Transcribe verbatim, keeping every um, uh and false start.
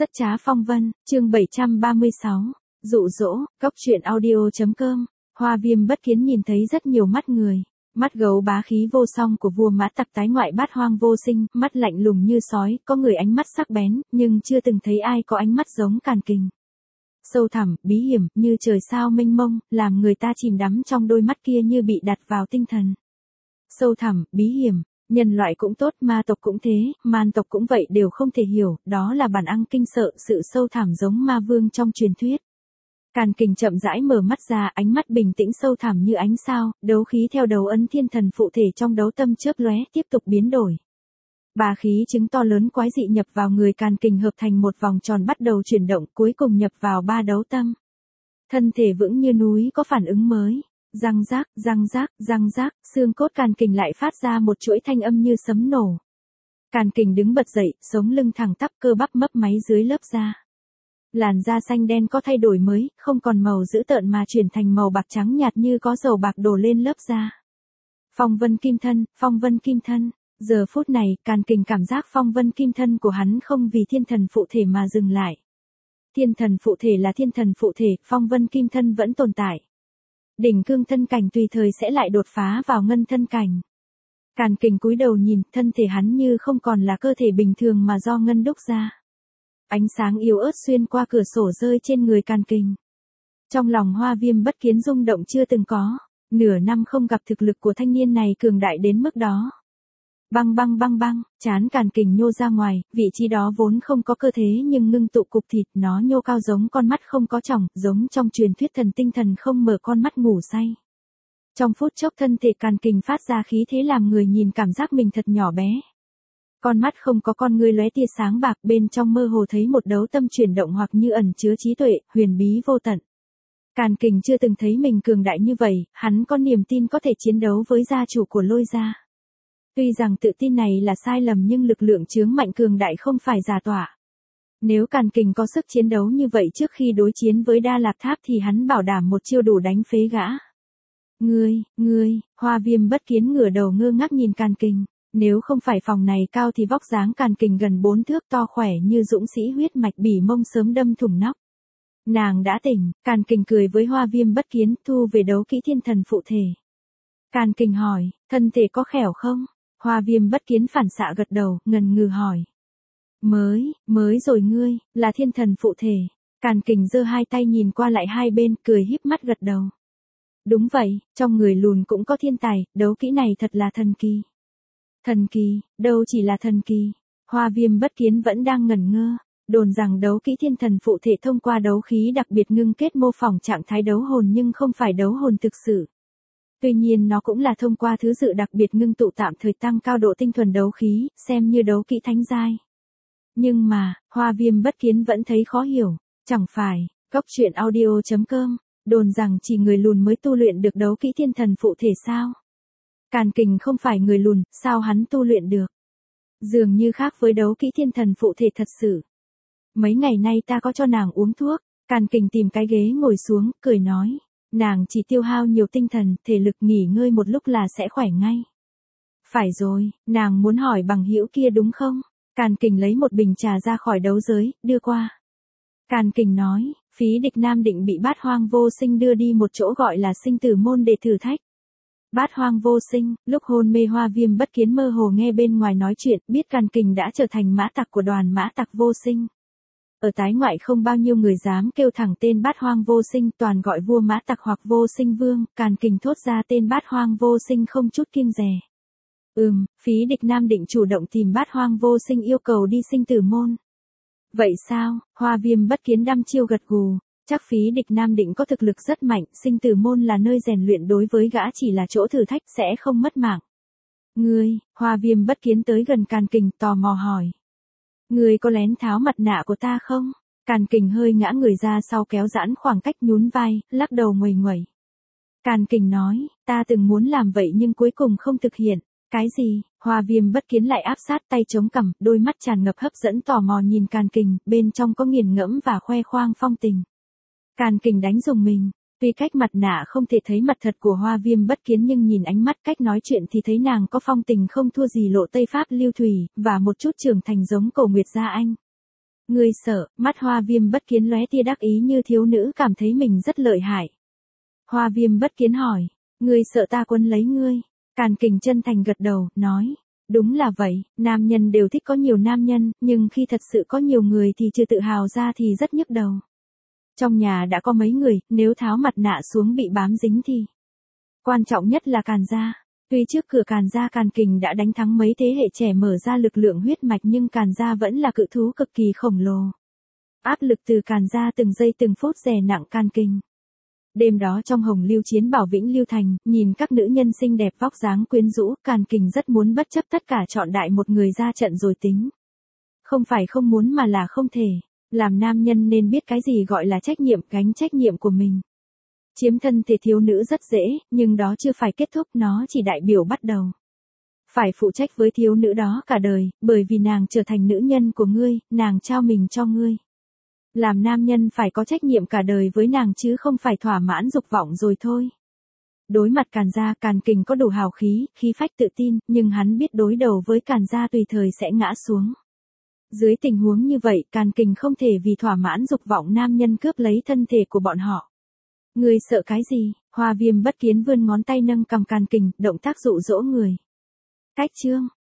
Rất trá phong vân, chương bảy trăm ba mươi sáu, dụ dỗ, góc truyện audio.com, Hoa Viêm bất kiến nhìn thấy rất nhiều mắt người. Mắt gấu bá khí vô song của vua Mã Tặc tái ngoại Bát Hoang Vô Sinh, mắt lạnh lùng như sói, có người ánh mắt sắc bén, nhưng chưa từng thấy ai có ánh mắt giống Càn Kình. Sâu thẳm, bí hiểm, như trời sao mênh mông, làm người ta chìm đắm trong đôi mắt kia như bị đặt vào tinh thần. Sâu thẳm, bí hiểm, nhân loại cũng tốt, ma tộc cũng thế, man tộc cũng vậy, đều không thể hiểu, đó là bản năng kinh sợ, sự sâu thẳm giống ma vương trong truyền thuyết. Càn Kình chậm rãi mở mắt ra, ánh mắt bình tĩnh sâu thẳm như ánh sao, đấu khí theo đầu ấn thiên thần phụ thể trong đấu tâm chớp lóe, tiếp tục biến đổi. Bá khí trứng to lớn quái dị nhập vào người Càn Kình, hợp thành một vòng tròn bắt đầu chuyển động, cuối cùng nhập vào ba đấu tâm. Thân thể vững như núi có phản ứng mới. Răng rác, răng rác, răng rác, xương cốt Càn Kình lại phát ra một chuỗi thanh âm như sấm nổ. Càn Kình đứng bật dậy, sống lưng thẳng tắp, cơ bắp mấp máy dưới lớp da. Làn da xanh đen có thay đổi mới, không còn màu dữ tợn mà chuyển thành màu bạc trắng nhạt như có dầu bạc đổ lên lớp da. Phong vân kim thân, phong vân kim thân. Giờ phút này, Càn Kình cảm giác phong vân kim thân của hắn không vì thiên thần phụ thể mà dừng lại. Thiên thần phụ thể là thiên thần phụ thể, phong vân kim thân vẫn tồn tại. Đỉnh cương thân cảnh tùy thời sẽ lại đột phá vào ngân thân cảnh. Càn Kình cúi đầu nhìn, thân thể hắn như không còn là cơ thể bình thường mà do ngân đúc ra. Ánh sáng yếu ớt xuyên qua cửa sổ rơi trên người Càn Kình. Trong lòng Hoa Viêm bất kiến rung động chưa từng có, nửa năm không gặp thực lực của thanh niên này cường đại đến mức đó. Băng băng băng băng, trán Càn Kình nhô ra ngoài, vị trí đó vốn không có cơ thế nhưng ngưng tụ cục thịt, nó nhô cao giống con mắt không có tròng, giống trong truyền thuyết thần tinh thần không mở con mắt ngủ say. Trong phút chốc thân thể Càn Kình phát ra khí thế làm người nhìn cảm giác mình thật nhỏ bé. Con mắt không có con ngươi lóe tia sáng bạc, bên trong mơ hồ thấy một đấu tâm chuyển động hoặc như ẩn chứa trí tuệ, huyền bí vô tận. Càn Kình chưa từng thấy mình cường đại như vậy, hắn có niềm tin có thể chiến đấu với gia chủ của Lôi gia. Tuy rằng tự tin này là sai lầm nhưng lực lượng chướng mạnh cường đại không phải giả tỏa. Nếu Càn Kình có sức chiến đấu như vậy trước khi đối chiến với Đa Lạc Tháp thì hắn bảo đảm một chiêu đủ đánh phế gã. Ngươi, ngươi, Hoa Viêm bất kiến ngửa đầu ngơ ngác nhìn Càn Kình. Nếu không phải phòng này cao thì vóc dáng Càn Kình gần bốn thước, to khỏe như dũng sĩ huyết mạch, bỉ mông sớm đâm thủng nóc. Nàng đã tỉnh, Càn Kình cười với Hoa Viêm bất kiến, thu về đấu kỹ thiên thần phụ thể. Càn Kình hỏi, thân thể có khỏe không? Hoa Viêm bất kiến phản xạ gật đầu, ngần ngừ hỏi. Mới, mới rồi ngươi, là thiên thần phụ thể. Càn Kình giơ hai tay nhìn qua lại hai bên, cười híp mắt gật đầu. Đúng vậy, trong người lùn cũng có thiên tài, đấu kỹ này thật là thần kỳ. Thần kỳ, đâu chỉ là thần kỳ. Hoa Viêm bất kiến vẫn đang ngẩn ngơ, đồn rằng đấu kỹ thiên thần phụ thể thông qua đấu khí đặc biệt ngưng kết mô phỏng trạng thái đấu hồn nhưng không phải đấu hồn thực sự. Tuy nhiên nó cũng là thông qua thứ dự đặc biệt ngưng tụ tạm thời tăng cao độ tinh thuần đấu khí, xem như đấu kỹ thánh giai. Nhưng mà, Hoa Viêm bất kiến vẫn thấy khó hiểu, chẳng phải, góc truyện audio.com, đồn rằng chỉ người lùn mới tu luyện được đấu kỹ thiên thần phụ thể sao? Càn Kình không phải người lùn, sao hắn tu luyện được? Dường như khác với đấu kỹ thiên thần phụ thể thật sự. Mấy ngày nay ta có cho nàng uống thuốc, Càn Kình tìm cái ghế ngồi xuống, cười nói. Nàng chỉ tiêu hao nhiều tinh thần, thể lực, nghỉ ngơi một lúc là sẽ khỏe ngay. Phải rồi, nàng muốn hỏi bằng hữu kia đúng không? Càn Kình lấy một bình trà ra khỏi đấu giới, đưa qua. Càn Kình nói, Phí Địch Nam định bị Bát Hoang Vô Sinh đưa đi một chỗ gọi là Sinh Tử Môn để thử thách. Bát Hoang Vô Sinh, lúc hôn mê Hoa Viêm bất kiến mơ hồ nghe bên ngoài nói chuyện, biết Càn Kình đã trở thành mã tặc của đoàn Mã Tặc Vô Sinh. Ở tái ngoại không bao nhiêu người dám kêu thẳng tên Bát Hoang Vô Sinh, toàn gọi vua Mã Tặc hoặc Vô Sinh Vương. Càn Kình thốt ra tên Bát Hoang Vô Sinh không chút kiêng dè. Ừm, Phí Địch Nam định chủ động tìm Bát Hoang Vô Sinh yêu cầu đi Sinh Tử Môn. Vậy sao? Hoa Viêm bất kiến đăm chiêu gật gù. Chắc Phí Địch Nam định có thực lực rất mạnh, Sinh Tử Môn là nơi rèn luyện, đối với gã chỉ là chỗ thử thách, sẽ không mất mạng. Ngươi, Hoa Viêm bất kiến tới gần Càn Kình, tò mò hỏi. Ngươi có lén tháo mặt nạ của ta không? Càn Kình hơi ngã người ra sau, kéo giãn khoảng cách, nhún vai, lắc đầu nguầy nguẩy. Càn Kình nói, ta từng muốn làm vậy nhưng cuối cùng không thực hiện. Cái gì? Hoa Viêm bất kiến lại áp sát, tay chống cằm, đôi mắt tràn ngập hấp dẫn tò mò nhìn Càn Kình, bên trong có nghiền ngẫm và khoe khoang phong tình. Càn Kình đánh rùng mình, tuy cách mặt nạ không thể thấy mặt thật của Hoa Viêm bất kiến nhưng nhìn ánh mắt, cách nói chuyện thì thấy nàng có phong tình không thua gì Lộ Tây Pháp Lưu Thủy, và một chút trưởng thành giống Cổ Nguyệt Gia Anh. Ngươi sợ, mắt Hoa Viêm bất kiến lóe tia đắc ý như thiếu nữ cảm thấy mình rất lợi hại. Hoa Viêm bất kiến hỏi, ngươi sợ ta quấn lấy ngươi? Càn Kình chân thành gật đầu, nói, đúng là vậy, nam nhân đều thích có nhiều nam nhân, nhưng khi thật sự có nhiều người thì trừ tự hào ra thì rất nhức đầu. Trong nhà đã có mấy người, nếu tháo mặt nạ xuống bị bám dính thì... Quan trọng nhất là Càn gia. Tuy trước cửa Càn gia Càn Kình đã đánh thắng mấy thế hệ trẻ mở ra lực lượng huyết mạch nhưng Càn gia vẫn là cự thú cực kỳ khổng lồ. Áp lực từ Càn gia từng giây từng phút đè nặng Càn Kình. Đêm đó trong Hồng Lưu Chiến Bảo Vĩnh Lưu Thành, nhìn các nữ nhân xinh đẹp vóc dáng quyến rũ, Càn Kình rất muốn bất chấp tất cả chọn đại một người ra trận rồi tính. Không phải không muốn mà là không thể. Làm nam nhân nên biết cái gì gọi là trách nhiệm, gánh trách nhiệm của mình. Chiếm thân thể thiếu nữ rất dễ, nhưng đó chưa phải kết thúc, nó chỉ đại biểu bắt đầu. Phải phụ trách với thiếu nữ đó cả đời, bởi vì nàng trở thành nữ nhân của ngươi, nàng trao mình cho ngươi. Làm nam nhân phải có trách nhiệm cả đời với nàng chứ không phải thỏa mãn dục vọng rồi thôi. Đối mặt Càn gia, Càn Kình có đủ hào khí, khí phách tự tin, nhưng hắn biết đối đầu với Càn gia tùy thời sẽ ngã xuống. Dưới tình huống như vậy, Càn Kình không thể vì thỏa mãn dục vọng nam nhân cướp lấy thân thể của bọn họ. Ngươi sợ cái gì? Hoa Viêm bất kiến vươn ngón tay nâng cằm Càn Kình, động tác dụ dỗ người. Cách chương.